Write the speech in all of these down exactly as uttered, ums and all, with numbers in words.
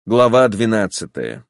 Глава двенадцатая.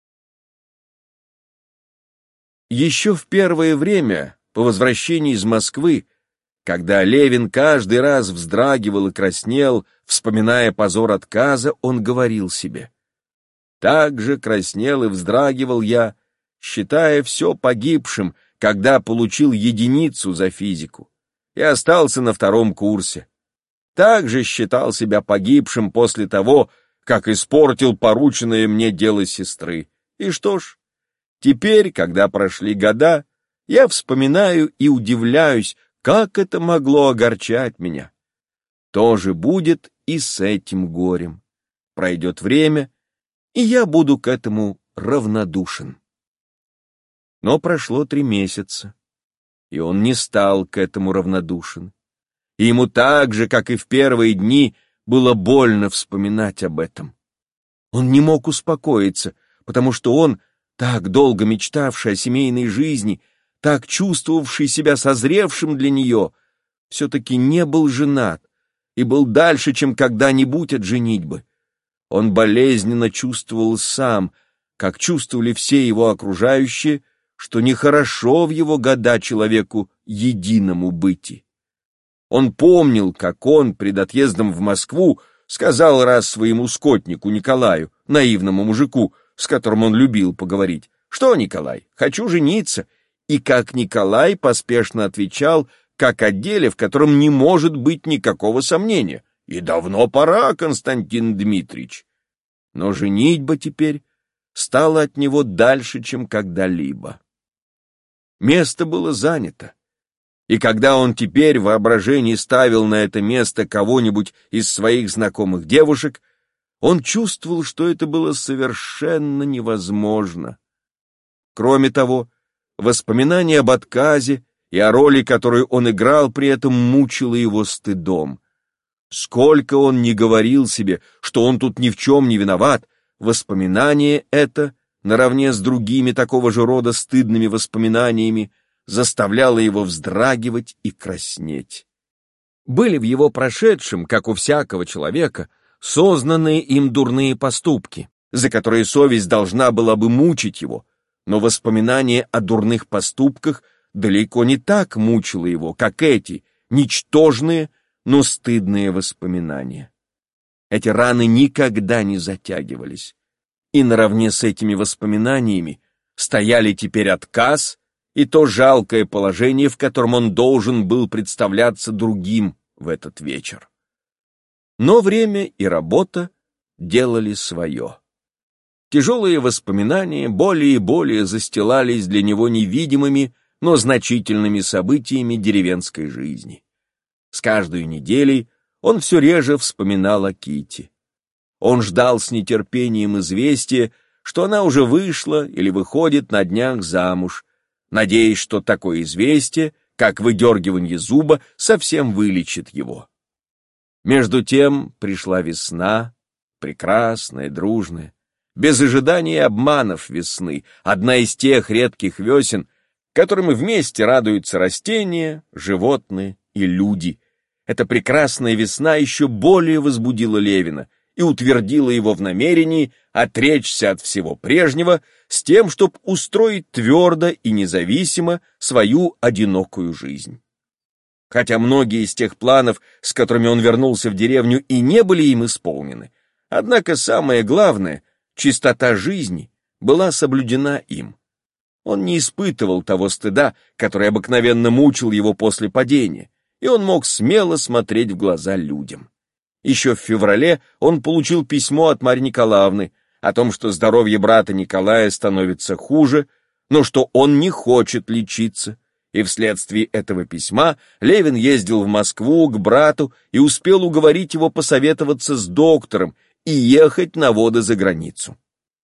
Еще в первое время, по возвращении из Москвы, когда Левин каждый раз вздрагивал и краснел, вспоминая позор отказа, он говорил себе: «Так же краснел и вздрагивал я, считая все погибшим, когда получил единицу за физику и остался на втором курсе. Так же считал себя погибшим после того, как испортил порученное мне дело сестры. И что ж, теперь, когда прошли года, я вспоминаю и удивляюсь, как это могло огорчать меня. То же будет и с этим горем. Пройдет время, и я буду к этому равнодушен». Но прошло три месяца, и он не стал к этому равнодушен. И ему так же, как и в первые дни, было больно вспоминать об этом. Он не мог успокоиться, потому что он, так долго мечтавший о семейной жизни, так чувствовавший себя созревшим для нее, все-таки не был женат и был дальше, чем когда-нибудь от женитьбы. Он болезненно чувствовал сам, как чувствовали все его окружающие, что нехорошо в его года человеку единому быть. Он помнил, как он пред отъездом в Москву сказал раз своему скотнику Николаю, наивному мужику, с которым он любил поговорить: «Что, Николай, хочу жениться», и как Николай поспешно отвечал, как о деле, в котором не может быть никакого сомнения: «И давно пора, Константин Дмитриевич». Но женитьба теперь стала от него дальше, чем когда-либо. Место было занято. И когда он теперь в воображении ставил на это место кого-нибудь из своих знакомых девушек, он чувствовал, что это было совершенно невозможно. Кроме того, воспоминание об отказе и о роли, которую он играл, при этом мучило его стыдом. Сколько он ни говорил себе, что он тут ни в чем не виноват, воспоминание это, наравне с другими такого же рода стыдными воспоминаниями, заставляло его вздрагивать и краснеть. Были в его прошедшем, как у всякого человека, сознанные им дурные поступки, за которые совесть должна была бы мучить его, но воспоминание о дурных поступках далеко не так мучило его, как эти ничтожные, но стыдные воспоминания. Эти раны никогда не затягивались, и наравне с этими воспоминаниями стояли теперь отказ и то жалкое положение, в котором он должен был представляться другим в этот вечер. Но время и работа делали свое. Тяжелые воспоминания более и более застилались для него невидимыми, но значительными событиями деревенской жизни. С каждой неделей он все реже вспоминал о Ките. Он ждал с нетерпением известия, что она уже вышла или выходит на днях замуж, надеясь, что такое известие, как выдергивание зуба, совсем вылечит его. Между тем пришла весна, прекрасная, дружная, без ожиданий и обманов весны, одна из тех редких весен, которым вместе радуются растения, животные и люди. Эта прекрасная весна еще более возбудила Левина и утвердила его в намерении отречься от всего прежнего с тем, чтобы устроить твердо и независимо свою одинокую жизнь. Хотя многие из тех планов, с которыми он вернулся в деревню, и не были им исполнены, однако самое главное — чистота жизни — была соблюдена им. Он не испытывал того стыда, который обыкновенно мучил его после падения, и он мог смело смотреть в глаза людям. Еще в феврале он получил письмо от Марьи Николаевны о том, что здоровье брата Николая становится хуже, но что он не хочет лечиться, и вследствие этого письма Левин ездил в Москву к брату и успел уговорить его посоветоваться с доктором и ехать на воды за границу.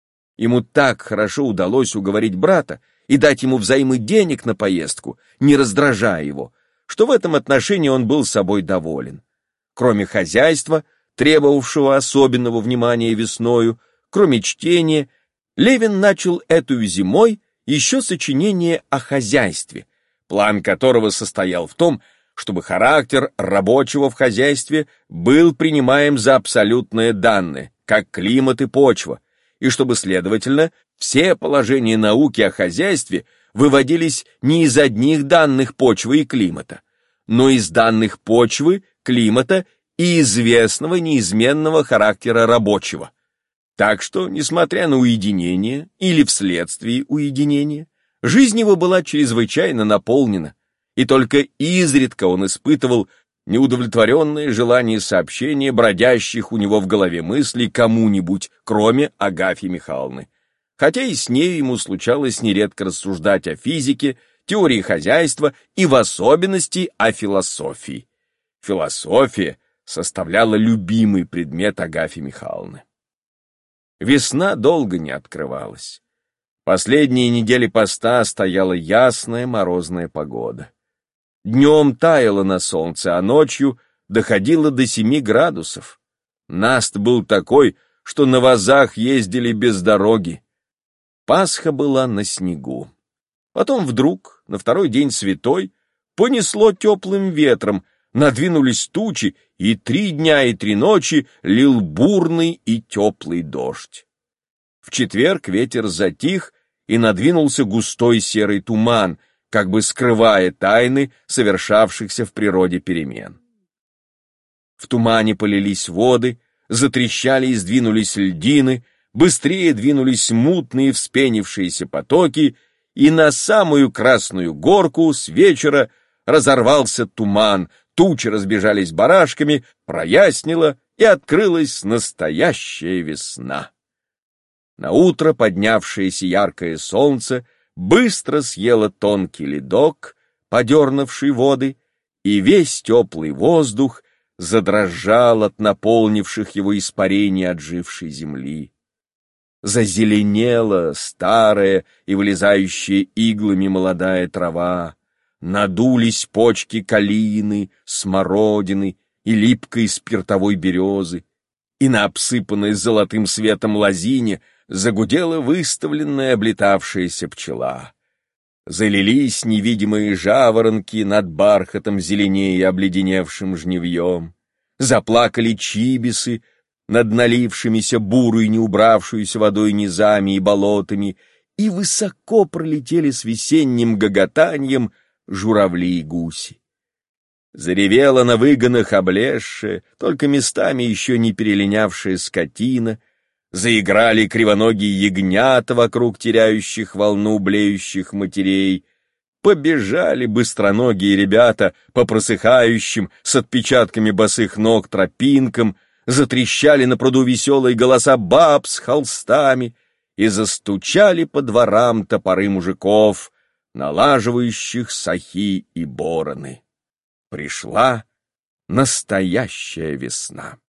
Ему так хорошо удалось уговорить брата и дать ему взаймы денег на поездку, не раздражая его, что в этом отношении он был собой доволен. Кроме хозяйства, требовавшего особенного внимания весною, кроме чтения, Левин начал эту зимой еще сочинение о хозяйстве, план которого состоял в том, чтобы характер рабочего в хозяйстве был принимаем за абсолютное данное, как климат и почва, и чтобы, следовательно, все положения науки о хозяйстве выводились не из одних данных почвы и климата, но из данных почвы, климата и известного неизменного характера рабочего. Так что, несмотря на уединение или вследствие уединения, жизнь его была чрезвычайно наполнена, и только изредка он испытывал неудовлетворенное желание сообщения бродящих у него в голове мыслей кому-нибудь, кроме Агафьи Михайловны, хотя и с ней ему случалось нередко рассуждать о физике, теории хозяйства и в особенности о философии. Философия составляла любимый предмет Агафьи Михайловны. Весна долго не открывалась. Последние недели поста стояла ясная морозная погода. Днем таяло на солнце, а ночью доходило до семи градусов. Наст был такой, что на вазах ездили без дороги. Пасха была на снегу. Потом вдруг, на второй день святой, понесло теплым ветром, надвинулись тучи, и три дня и три ночи лил бурный и теплый дождь. В четверг ветер затих, и надвинулся густой серый туман, как бы скрывая тайны совершавшихся в природе перемен. В тумане полились воды, затрещали и сдвинулись льдины, быстрее двинулись мутные вспенившиеся потоки, и на самую Красную Горку с вечера разорвался туман, тучи разбежались барашками, прояснило, и открылась настоящая весна. Наутро поднявшееся яркое солнце быстро съело тонкий ледок, подернувший воды, и весь теплый воздух задрожал от наполнивших его испарений отжившей земли. Зазеленела старая и вылезающая иглами молодая трава, надулись почки калины, смородины и липкой спиртовой березы, и на обсыпанной золотым светом лозине загудела выставленная облетавшаяся пчела. Залились невидимые жаворонки над бархатом зеленее обледеневшим жнивьем. Заплакали чибисы над налившимися бурой не убравшуюся водой низами и болотами, и высоко пролетели с весенним гоготаньем журавли и гуси. Заревела на выгонах облезшая, только местами еще не перелинявшая скотина, заиграли кривоногие ягнята вокруг теряющих волну блеющих матерей, побежали быстроногие ребята по просыхающим с отпечатками босых ног тропинкам, затрещали на пруду веселые голоса баб с холстами и застучали по дворам топоры мужиков, налаживающих сахи и бороны. Пришла настоящая весна.